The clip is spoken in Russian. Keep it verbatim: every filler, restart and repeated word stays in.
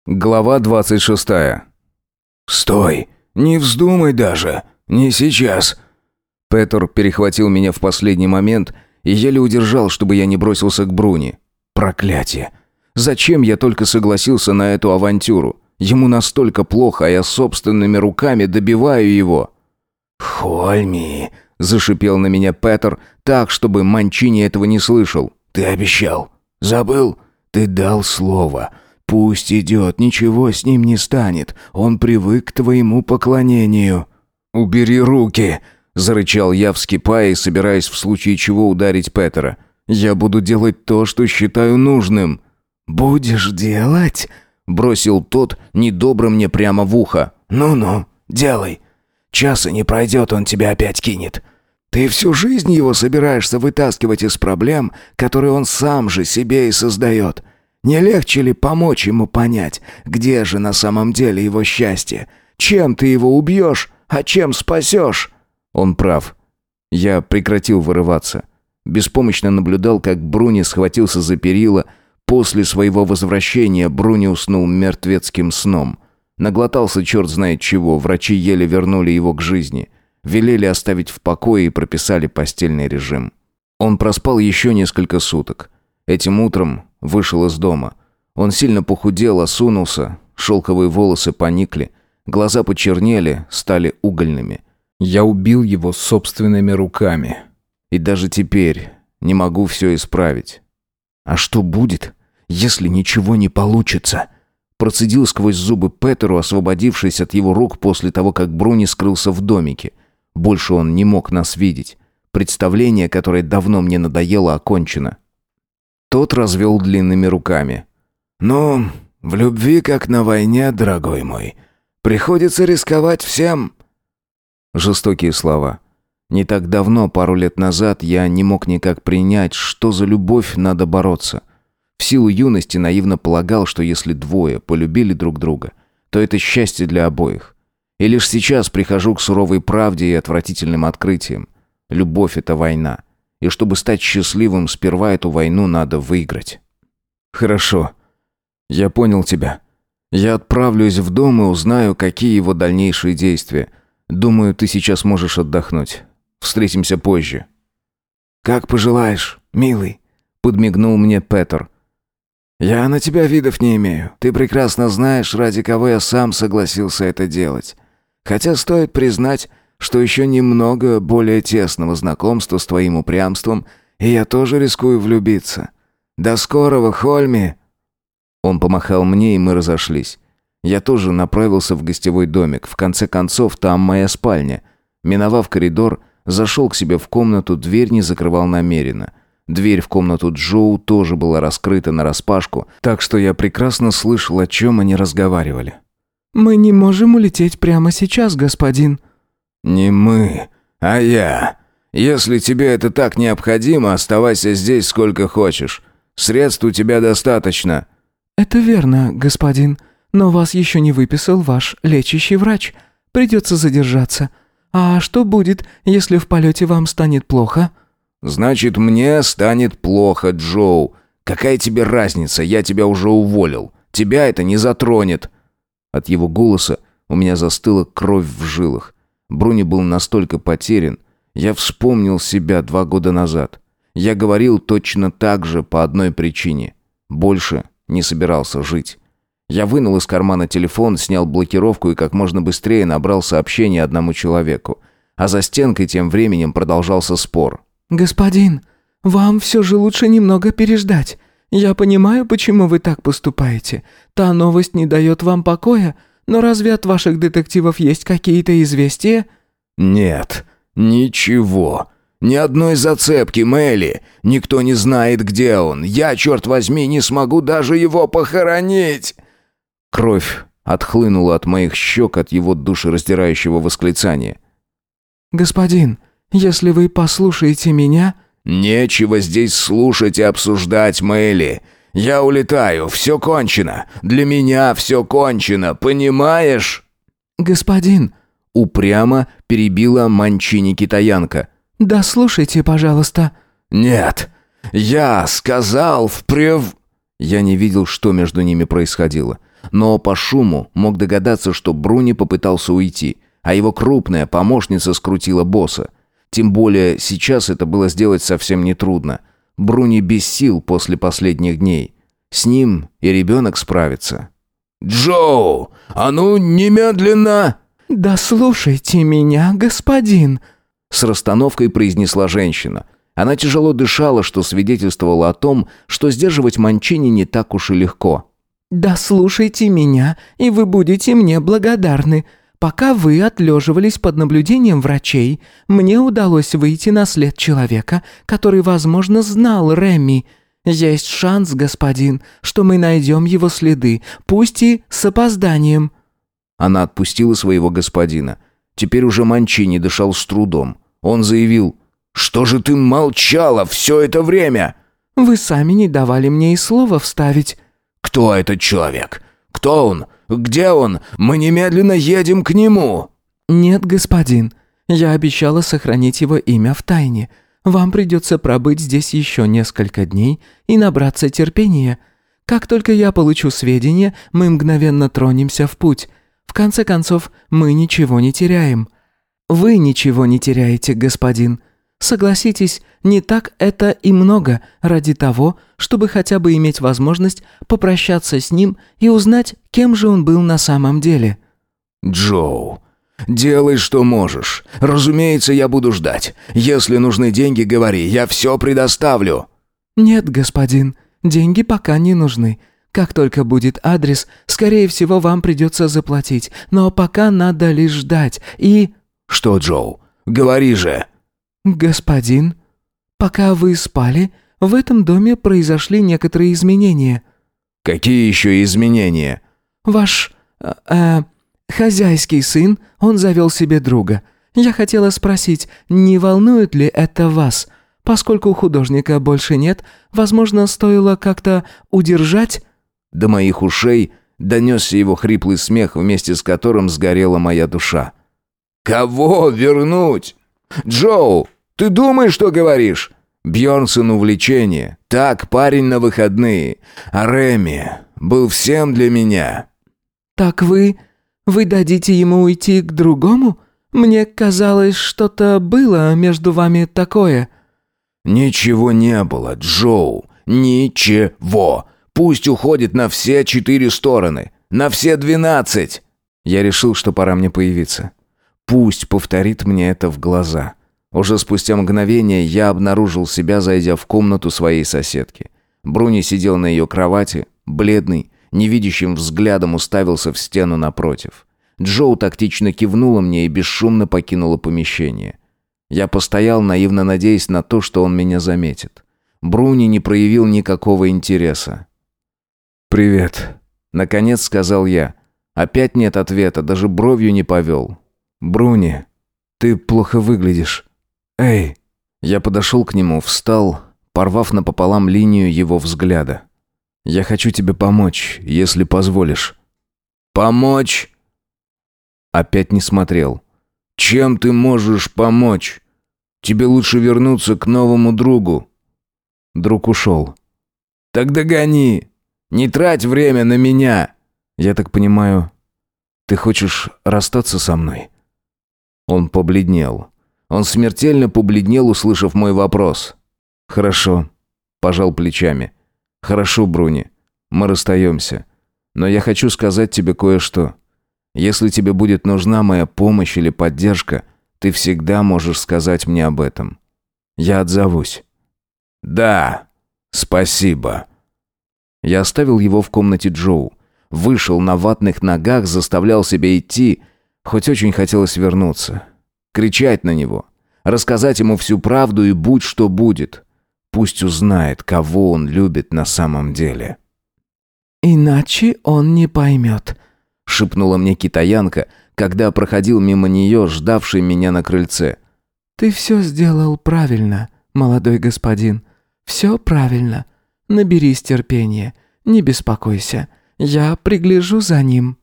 Глава двадцать шестая. «Стой! Не вздумай даже! Не сейчас!» Петр перехватил меня в последний момент и еле удержал, чтобы я не бросился к Бруни. Проклятие! Зачем я только согласился на эту авантюру? Ему настолько плохо, а я собственными руками добиваю его. «Хольми!» — зашипел на меня Петр так, чтобы Манчини этого не слышал. «Ты обещал. Забыл? Ты дал слово. Пусть идет, ничего с ним не станет. Он привык к твоему поклонению». «Убери руки!» — зарычал я, вскипая и собираясь в случае чего ударить Петра. «Я буду делать то, что считаю нужным». «Будешь делать?» — бросил тот, недобро мне прямо в ухо. «Ну-ну, делай. Часа не пройдет, он тебя опять кинет. Ты всю жизнь его собираешься вытаскивать из проблем, которые он сам же себе и создает. Не легче ли помочь ему понять, где же на самом деле его счастье? Чем ты его убьешь, а чем спасешь?» Он прав. Я прекратил вырываться. Беспомощно наблюдал, как Бруни схватился за перила. После своего возвращения Бруни уснул мертвецким сном. Наглотался черт знает чего, врачи еле вернули его к жизни. Велели оставить в покое и прописали постельный режим. Он проспал еще несколько суток. Этим утром вышел из дома. Он сильно похудел, осунулся, шелковые волосы поникли, глаза почернели, стали угольными. Я убил его собственными руками. И даже теперь не могу все исправить. А что будет, если ничего не получится? Процедил сквозь зубы Петеру, освободившись от его рук после того, как Бруни скрылся в домике. Больше он не мог нас видеть. Представление, которое давно мне надоело, окончено. Тот развел длинными руками. «Ну, в любви, как на войне, дорогой мой. Приходится рисковать всем». Жестокие слова. Не так давно, пару лет назад, я не мог никак принять, что за любовь надо бороться. В силу юности наивно полагал, что если двое полюбили друг друга, то это счастье для обоих. И лишь сейчас прихожу к суровой правде и отвратительным открытиям. Любовь — это война. И чтобы стать счастливым, сперва эту войну надо выиграть. Хорошо. Я понял тебя. Я отправлюсь в дом и узнаю, какие его дальнейшие действия. Думаю, ты сейчас можешь отдохнуть. Встретимся позже. «Как пожелаешь, милый», — подмигнул мне Петр. «Я на тебя видов не имею. Ты прекрасно знаешь, ради кого я сам согласился это делать. Хотя стоит признать, что еще немного более тесного знакомства с твоим упрямством, и я тоже рискую влюбиться. До скорого, Хольми!» Он помахал мне, и мы разошлись. Я тоже направился в гостевой домик. В конце концов, там моя спальня. Миновав коридор, зашел к себе в комнату, дверь не закрывал намеренно. Дверь в комнату Джоу тоже была раскрыта нараспашку, так что я прекрасно слышал, о чем они разговаривали. «Мы не можем улететь прямо сейчас, господин». «Не мы, а я. Если тебе это так необходимо, оставайся здесь сколько хочешь. Средств у тебя достаточно». «Это верно, господин, но вас еще не выписал ваш лечащий врач. Придется задержаться. А что будет, если в полете вам станет плохо?» «Значит, мне станет плохо, Джоу. Какая тебе разница, я тебя уже уволил. Тебя это не затронет». От его голоса у меня застыла кровь в жилах. Бруни был настолько потерян. Я вспомнил себя два года назад. Я говорил точно так же по одной причине. Больше не собирался жить. Я вынул из кармана телефон, снял блокировку и как можно быстрее набрал сообщение одному человеку. А за стенкой тем временем продолжался спор. «Господин, вам все же лучше немного переждать. Я понимаю, почему вы так поступаете. Та новость не дает вам покоя, но разве от ваших детективов есть какие-то известия?» «Нет, ничего. Ни одной зацепки, Мелли. Никто не знает, где он. Я, черт возьми, не смогу даже его похоронить!» Кровь отхлынула от моих щек от его душераздирающего восклицания. «Господин, если вы послушаете меня...» «Нечего здесь слушать и обсуждать, Мелли. Я улетаю, все кончено. Для меня все кончено, понимаешь?» «Господин...» Упрямо перебила Манчини-китаянка. «Да слушайте, пожалуйста». «Нет, я сказал впрев...» Я не видел, что между ними происходило. но по шуму мог догадаться, что Бруни попытался уйти, а его крупная помощница скрутила босса. Тем более сейчас это было сделать совсем нетрудно. Бруни без сил после последних дней. С ним и ребенок справится. «Джоу, а ну немедленно!» «Да слушайте меня, господин!» С расстановкой произнесла женщина. Она тяжело дышала, что свидетельствовало о том, что сдерживать Манчини не так уж и легко. «Да слушайте меня, и вы будете мне благодарны. Пока вы отлеживались под наблюдением врачей, мне удалось выйти на след человека, который, возможно, знал Реми. Есть шанс, господин, что мы найдем его следы, пусть и с опозданием». Она отпустила своего господина. Теперь уже Манчини дышал с трудом. Он заявил: «Что же ты молчала все это время?» «Вы сами не давали мне и слова вставить». «Кто этот человек? Кто он? Где он? Мы немедленно едем к нему!» «Нет, господин. Я обещала сохранить его имя в тайне. Вам придется пробыть здесь еще несколько дней и набраться терпения. Как только я получу сведения, мы мгновенно тронемся в путь. В конце концов, мы ничего не теряем. Вы ничего не теряете, господин. Согласитесь, не так это и много ради того, чтобы хотя бы иметь возможность попрощаться с ним и узнать, кем же он был на самом деле». «Джоу, делай, что можешь. Разумеется, я буду ждать. Если нужны деньги, говори, я все предоставлю». «Нет, господин, деньги пока не нужны. Как только будет адрес, скорее всего, вам придется заплатить. Но пока надо лишь ждать и...» «Что, Джоу? Говори же!» «Господин, пока вы спали, в этом доме произошли некоторые изменения». «Какие еще изменения?» «Ваш... Э, э, хозяйский сын, он завел себе друга. Я хотела спросить, не волнует ли это вас? Поскольку художника больше нет, возможно, стоило как-то удержать...» До моих ушей донесся его хриплый смех, вместе с которым сгорела моя душа. «Кого вернуть? Джоу, ты думаешь, что говоришь?» Бьернсон увлечение. Так, парень на выходные. А Реми был всем для меня. «Так вы... вы дадите ему уйти к другому? Мне казалось, что-то было между вами такое». «Ничего не было, Джоу. Ничего. Пусть уходит на все четыре стороны. На все двенадцать». Я решил, что пора мне появиться. Пусть повторит мне это в глаза. Уже спустя мгновение я обнаружил себя, зайдя в комнату своей соседки. Бруни сидел на ее кровати, бледный, невидящим взглядом уставился в стену напротив. Джоу тактично кивнула мне и бесшумно покинула помещение. Я постоял, наивно надеясь на то, что он меня заметит. Бруни не проявил никакого интереса. «Привет», — наконец сказал я. Опять нет ответа, даже бровью не повел. «Бруни, ты плохо выглядишь. Эй!» Я подошел к нему, встал, порвав напополам линию его взгляда. «Я хочу тебе помочь, если позволишь». «Помочь?» Опять не смотрел. «Чем ты можешь помочь? Тебе лучше вернуться к новому другу». Друг ушел. «Так догони! Не трать время на меня!» «Я так понимаю, ты хочешь расстаться со мной?» Он побледнел. Он смертельно побледнел, услышав мой вопрос. «Хорошо», — пожал плечами. «Хорошо, Бруни, мы расстаемся. Но я хочу сказать тебе кое-что. Если тебе будет нужна моя помощь или поддержка, ты всегда можешь сказать мне об этом. Я отзовусь». «Да, спасибо». Я оставил его в комнате Джоу. Вышел на ватных ногах, заставлял себя идти, хоть очень хотелось вернуться. Кричать на него, рассказать ему всю правду и будь что будет. Пусть узнает, кого он любит на самом деле. «Иначе он не поймет», — шепнула мне китаянка, когда проходил мимо нее, ждавший меня на крыльце. «Ты все сделал правильно, молодой господин. Все правильно. Наберись терпения, не беспокойся. Я пригляжу за ним».